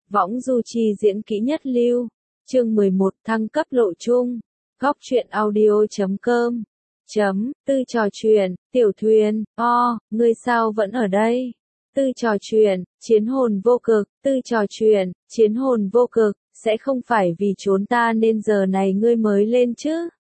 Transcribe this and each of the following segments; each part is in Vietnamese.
Võng du chi diễn kỹ nhất lưu. Chương 11 thăng cấp lộ chung. Góc truyện audio.com. Tư trò chuyện, Tiểu Thuyền, ngươi sao vẫn ở đây? Tư trò chuyện, chiến hồn vô cực, tư trò chuyện, chiến hồn vô cực, sẽ không phải vì trốn ta nên giờ này ngươi mới lên chứ?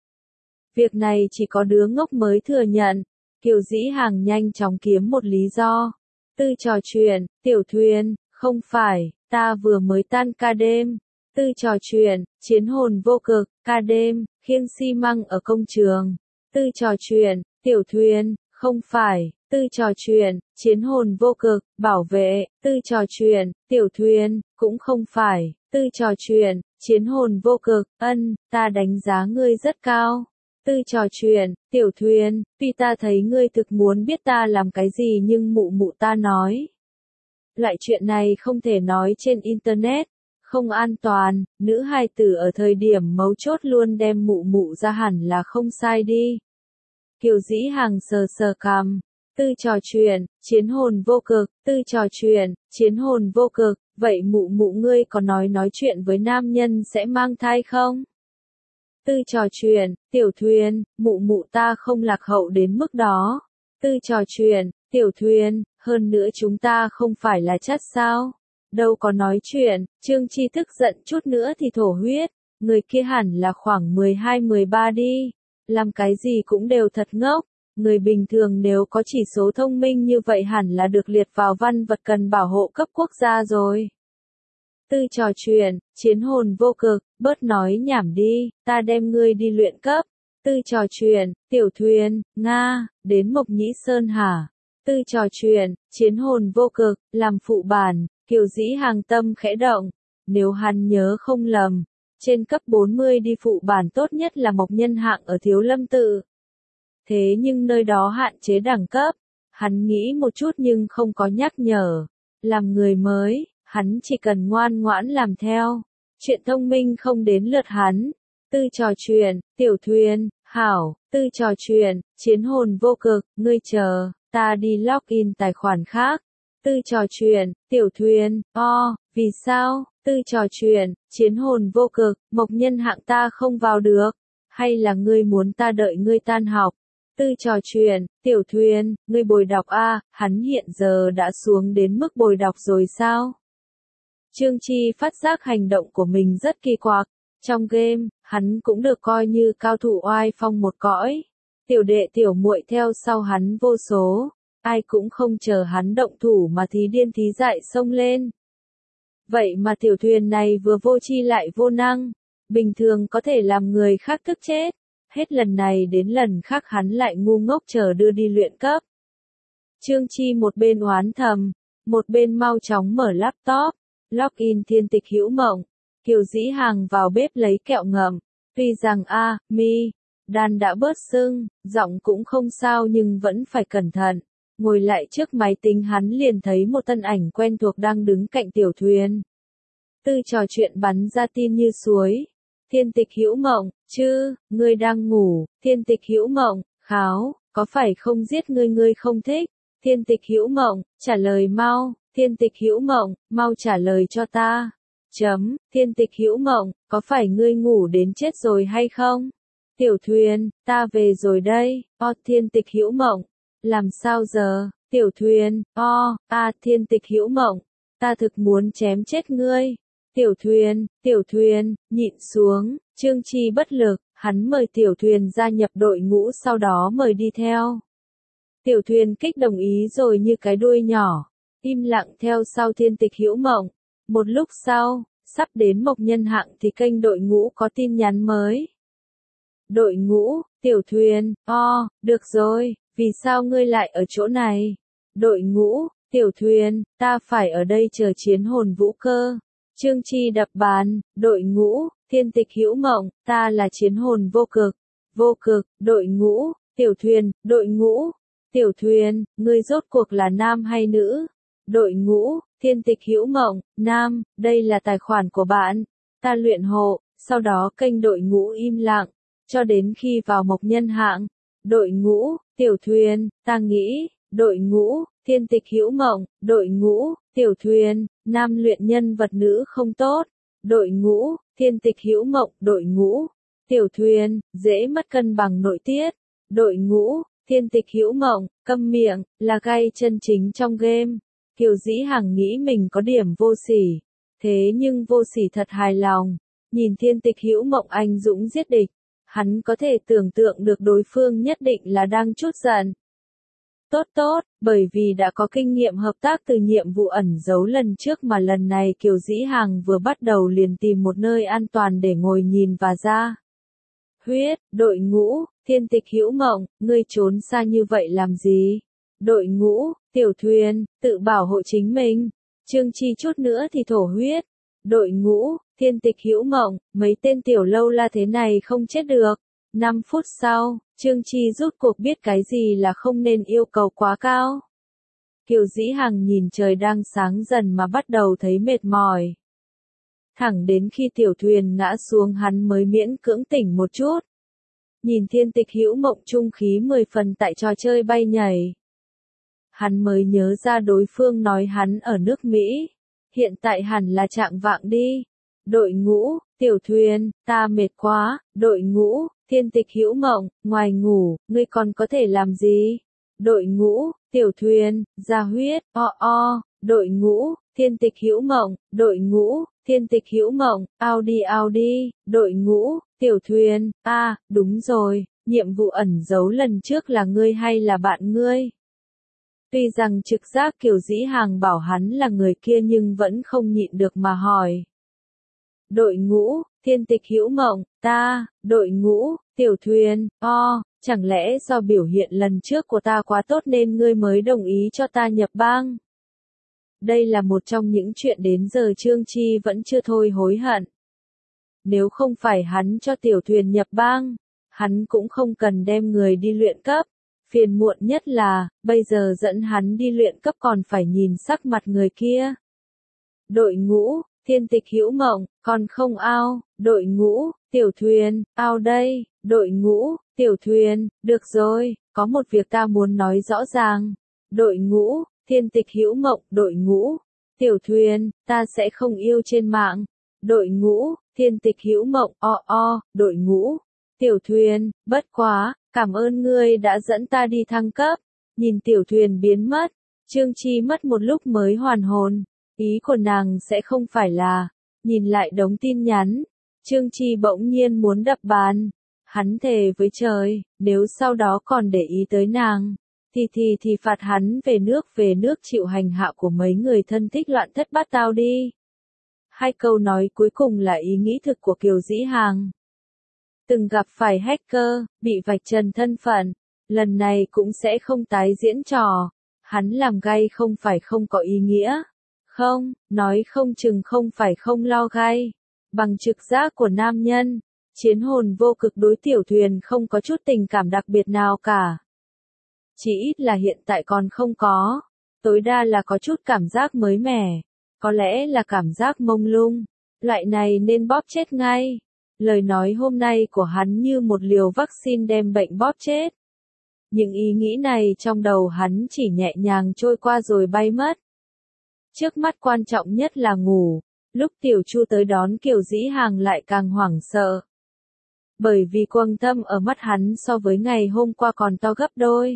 Việc này chỉ có đứa ngốc mới thừa nhận. Kiều Dĩ Hàng nhanh chóng kiếm một lý do. Tư trò chuyện, Tiểu Thuyền, không phải, ta vừa mới tan ca đêm. Tư trò chuyện, chiến hồn vô cực, ca đêm, khiêng xi măng ở công trường. Tư trò chuyện, Tiểu Thuyền, không phải, tư trò chuyện, chiến hồn vô cực, bảo vệ, tư trò chuyện, Tiểu Thuyền, cũng không phải, tư trò chuyện, chiến hồn vô cực, ta đánh giá ngươi rất cao. Tư trò chuyện, Tiểu Thuyền, tuy ta thấy ngươi thực muốn biết ta làm cái gì nhưng mụ ta nói. Loại chuyện này không thể nói trên Internet, không an toàn, nữ hài tử ở thời điểm mấu chốt luôn đem mụ ra hẳn là không sai đi. Kiều Dĩ Hàng sờ cằm, tư trò chuyện, chiến hồn vô cực, tư trò chuyện, chiến hồn vô cực, vậy mụ ngươi có nói chuyện với nam nhân sẽ mang thai không? Tư trò chuyện, Tiểu Thuyền, mụ ta không lạc hậu đến mức đó. Tư trò chuyện, Tiểu Thuyền, hơn nữa chúng ta không phải là chất sao? Đâu có nói chuyện, Trương Chi tức giận chút nữa thì thổ huyết, người kia hẳn là khoảng 12-13 đi, làm cái gì cũng đều thật ngốc, người bình thường nếu có chỉ số thông minh như vậy hẳn là được liệt vào văn vật cần bảo hộ cấp quốc gia rồi. Tư trò chuyện, chiến hồn vô cực, bớt nói nhảm đi, ta đem ngươi đi luyện cấp. Tư trò chuyện, Tiểu Thuyền, Nga, đến Mộc Nhĩ Sơn hả? Tư trò chuyện, chiến hồn vô cực, làm phụ bản, Kiều Dĩ Hàng tâm khẽ động. Nếu hắn nhớ không lầm, trên cấp 40 đi phụ bản tốt nhất là Mộc Nhân Hạng ở Thiếu Lâm Tự. Thế nhưng nơi đó hạn chế đẳng cấp, hắn nghĩ một chút nhưng không có nhắc nhở. Làm người mới, hắn chỉ cần ngoan ngoãn làm theo. Chuyện thông minh không đến lượt hắn. Tư trò chuyện, Tiểu Thuyền, hảo, tư trò chuyện, chiến hồn vô cực, ngươi chờ, ta đi login tài khoản khác. Tư trò chuyện, Tiểu Thuyền, vì sao? Tư trò chuyện, chiến hồn vô cực, Mộc Nhân Hạng ta không vào được. Hay là ngươi muốn ta đợi ngươi tan học? Tư trò chuyện, Tiểu Thuyền, ngươi bồi đọc hắn hiện giờ đã xuống đến mức bồi đọc rồi sao? Trương Chi phát giác hành động của mình rất kỳ quặc. Trong game, hắn cũng được coi như cao thủ oai phong một cõi. Tiểu đệ tiểu muội theo sau hắn vô số. Ai cũng không chờ hắn động thủ mà thí điên thí dại xông lên. Vậy mà Tiểu Thuyền này vừa vô tri lại vô năng. Bình thường có thể làm người khác tức chết. Hết lần này đến lần khác hắn lại ngu ngốc chờ đưa đi luyện cấp. Trương Chi một bên oán thầm, một bên mau chóng mở laptop. Login Thiên Tịch Hữu Mộng. Kiều Dĩ Hàng vào bếp lấy kẹo ngậm. Tuy rằng đan đã bớt sưng, giọng cũng không sao nhưng vẫn phải cẩn thận. Ngồi lại trước máy tính hắn liền thấy một thân ảnh quen thuộc đang đứng cạnh Tiểu Thuyền. Tư trò chuyện bắn ra tin như suối. Thiên Tịch Hữu Mộng, ngươi đang ngủ. Thiên Tịch Hữu Mộng, kháo, có phải không giết ngươi không thích? Thiên Tịch Hữu Mộng, trả lời mau. Thiên Tịch Hữu Mộng, mau trả lời cho ta. Thiên Tịch Hữu Mộng, có phải ngươi ngủ đến chết rồi hay không? Tiểu Thuyền, ta về rồi đây. Thiên Tịch Hữu Mộng, làm sao giờ? Tiểu Thuyền, Thiên Tịch Hữu Mộng, ta thực muốn chém chết ngươi. Tiểu Thuyền, nhịn xuống. Trương Chi bất lực, hắn mời Tiểu Thuyền gia nhập đội ngũ sau đó mời đi theo. Tiểu Thuyền kích đồng ý rồi như cái đuôi nhỏ. Im lặng theo sau Thiên Tịch Hữu Mộng. Một lúc sau, sắp đến Mộc Nhân Hạng thì kênh đội ngũ có tin nhắn mới. Đội ngũ, Tiểu Thuyền, được rồi, vì sao ngươi lại ở chỗ này? Đội ngũ, Tiểu Thuyền, ta phải ở đây chờ chiến hồn vũ cơ. Trương Chi đập bàn, đội ngũ, Thiên Tịch Hữu Mộng, ta là chiến hồn vô cực, đội ngũ, Tiểu Thuyền, đội ngũ. Tiểu Thuyền, ngươi rốt cuộc là nam hay nữ? Đội ngũ, Thiên Tịch Hữu Mộng, nam, đây là tài khoản của bạn. Ta luyện hộ, sau đó kênh đội ngũ im lặng, cho đến khi vào Mộc Nhân Hạng. Đội ngũ, Tiểu Thuyền, ta nghĩ, đội ngũ, thiên tịch hữu mộng, đội ngũ, tiểu thuyền, nam luyện nhân vật nữ không tốt, đội ngũ, thiên tịch hữu mộng, đội ngũ, tiểu thuyền, dễ mất cân bằng nội tiết, đội ngũ, thiên tịch hữu mộng, câm miệng, là gai chân chính trong game. Kiều Dĩ Hằng nghĩ mình có điểm vô sỉ, thế nhưng vô sỉ thật hài lòng, nhìn thiên tịch hữu mộng anh dũng giết địch, hắn có thể tưởng tượng được đối phương nhất định là đang chút giận. Tốt tốt, bởi vì đã có kinh nghiệm hợp tác từ nhiệm vụ ẩn giấu lần trước mà lần này Kiều Dĩ Hằng vừa bắt đầu liền tìm một nơi an toàn để ngồi nhìn và ra. Huyết, đội ngũ, thiên tịch hữu mộng, ngươi trốn xa như vậy làm gì? Đội ngũ, tiểu thuyền, tự bảo hộ chính mình. Trương Chi chút nữa thì thổ huyết. Đội ngũ, thiên tịch hữu mộng, mấy tên tiểu lâu la thế này không chết được. 5 phút sau, Trương Chi rút cuộc biết cái gì là không nên yêu cầu quá cao. Kiều Dĩ Hằng nhìn trời đang sáng dần mà bắt đầu thấy mệt mỏi. Thẳng đến khi tiểu thuyền ngã xuống hắn mới miễn cưỡng tỉnh một chút. Nhìn thiên tịch hữu mộng trung khí 10 phần tại trò chơi bay nhảy. Hắn mới nhớ ra đối phương nói hắn ở nước Mỹ. Hiện tại hẳn là trạng vạng đi. Đội ngũ, tiểu thuyền, ta mệt quá. Đội ngũ, thiên tịch hữu mộng, ngoài ngủ, ngươi còn có thể làm gì? Đội ngũ, tiểu thuyền, ra huyết, đội ngũ, thiên tịch hữu mộng, đội ngũ, thiên tịch hữu mộng, Audi, đội ngũ, tiểu thuyền, đúng rồi, nhiệm vụ ẩn giấu lần trước là ngươi hay là bạn ngươi? Tuy rằng trực giác Kiều Dĩ Hằng bảo hắn là người kia nhưng vẫn không nhịn được mà hỏi. Đội ngũ, thiên tịch hữu mộng, đội ngũ, tiểu thuyền, chẳng lẽ do biểu hiện lần trước của ta quá tốt nên ngươi mới đồng ý cho ta nhập bang? Đây là một trong những chuyện đến giờ Trương Chi vẫn chưa thôi hối hận. Nếu không phải hắn cho tiểu thuyền nhập bang, hắn cũng không cần đem người đi luyện cấp. Phiền muộn nhất là, bây giờ dẫn hắn đi luyện cấp còn phải nhìn sắc mặt người kia. Đội ngũ, thiên tịch hữu mộng, còn không ao, đội ngũ, tiểu thuyền, ao đây, đội ngũ, tiểu thuyền, được rồi, có một việc ta muốn nói rõ ràng. Đội ngũ, thiên tịch hữu mộng, đội ngũ, tiểu thuyền, ta sẽ không yêu trên mạng. Đội ngũ, thiên tịch hữu mộng, đội ngũ, tiểu thuyền, bất quá, cảm ơn ngươi đã dẫn ta đi thăng cấp. Nhìn tiểu thuyền biến mất, Trương Chi mất một lúc mới hoàn hồn. Ý của nàng sẽ không phải là, nhìn lại đống tin nhắn, Trương Chi bỗng nhiên muốn đập bàn. Hắn thề với trời, nếu sau đó còn để ý tới nàng, thì phạt hắn về nước chịu hành hạ của mấy người thân thích loạn thất bát tao đi. Hai câu nói cuối cùng là ý nghĩ thực của Kiều Dĩ Hằng. Từng gặp phải hacker, bị vạch trần thân phận, lần này cũng sẽ không tái diễn trò. Hắn làm gay không phải không có ý nghĩa. Không, nói không chừng không phải không lo gay. Bằng trực giác của nam nhân, chiến hồn vô cực đối tiểu thuyền không có chút tình cảm đặc biệt nào cả. Chỉ ít là hiện tại còn không có. Tối đa là có chút cảm giác mới mẻ. Có lẽ là cảm giác mông lung. Loại này nên bóp chết ngay. Lời nói hôm nay của hắn như một liều vaccine đem bệnh bóp chết. Những ý nghĩ này trong đầu hắn chỉ nhẹ nhàng trôi qua rồi bay mất. Trước mắt quan trọng nhất là ngủ. Lúc Tiểu Chu tới đón Kiều Dĩ Hằng lại càng hoảng sợ. Bởi vì quầng thâm ở mắt hắn so với ngày hôm qua còn to gấp đôi.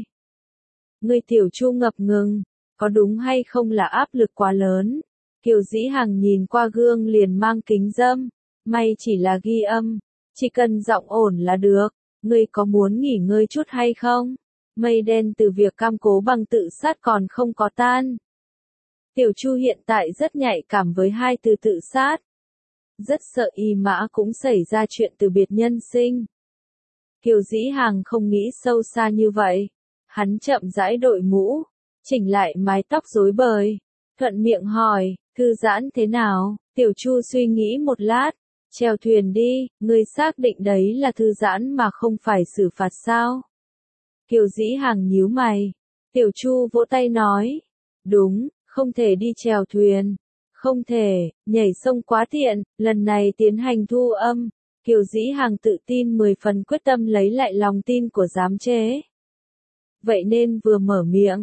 Người Tiểu Chu ngập ngừng, có đúng hay không là áp lực quá lớn? Kiều Dĩ Hằng nhìn qua gương liền mang kính râm. May chỉ là ghi âm, chỉ cần giọng ổn là được. Ngươi có muốn nghỉ ngơi chút hay không? Mây đen từ việc cam cố bằng tự sát còn không có tan. Tiểu Chu hiện tại rất nhạy cảm với hai từ tự sát. Rất sợ Y Mã cũng xảy ra chuyện từ biệt nhân sinh. Kiều Dĩ Hằng không nghĩ sâu xa như vậy. Hắn chậm rãi đội mũ, chỉnh lại mái tóc rối bời. Thuận miệng hỏi, thư giãn thế nào? Tiểu Chu suy nghĩ một lát. Chèo thuyền đi, ngươi xác định đấy là thư giãn mà không phải xử phạt sao? Kiều Dĩ Hằng nhíu mày. Tiểu Chu vỗ tay nói. Đúng, không thể đi chèo thuyền. Không thể, nhảy sông quá tiện, lần này tiến hành thu âm. Kiều Dĩ Hằng tự tin 10 phần quyết tâm lấy lại lòng tin của giám chế. Vậy nên vừa mở miệng,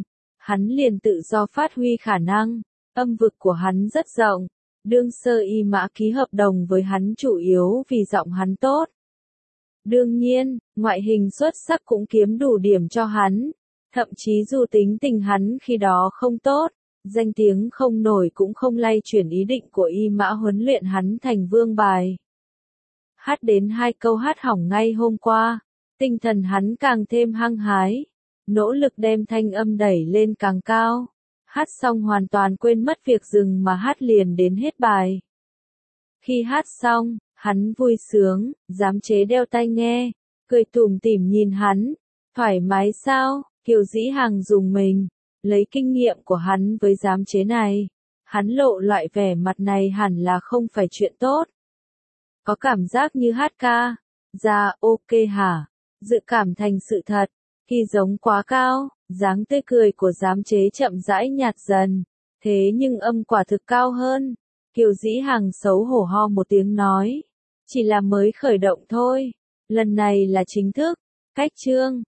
hắn liền tự do phát huy khả năng. Âm vực của hắn rất rộng. Đương Sơ Y Mã ký hợp đồng với hắn chủ yếu vì giọng hắn tốt. Đương nhiên, ngoại hình xuất sắc cũng kiếm đủ điểm cho hắn. Thậm chí dù tính tình hắn khi đó không tốt, danh tiếng không nổi cũng không lay chuyển ý định của Y Mã huấn luyện hắn thành vương bài. Hát đến 2 câu hát hỏng ngay hôm qua, tinh thần hắn càng thêm hăng hái, nỗ lực đem thanh âm đẩy lên càng cao. Hát xong hoàn toàn quên mất việc dừng mà hát liền đến hết bài. Khi hát xong, hắn vui sướng, giám chế đeo tai nghe, cười tủm tỉm nhìn hắn. Thoải mái sao? Kiều Dĩ Hằng dùng mình, lấy kinh nghiệm của hắn với giám chế này. Hắn lộ loại vẻ mặt này hẳn là không phải chuyện tốt. Có cảm giác như hát ca. Dạ ok hả? Dự cảm thành sự thật. Khi giống quá cao, dáng tươi cười của giám chế chậm rãi nhạt dần. Thế nhưng âm quả thực cao hơn. Kiều Dĩ Hằng xấu hổ ho một tiếng nói. Chỉ là mới khởi động thôi. Lần này là chính thức. Cách chương.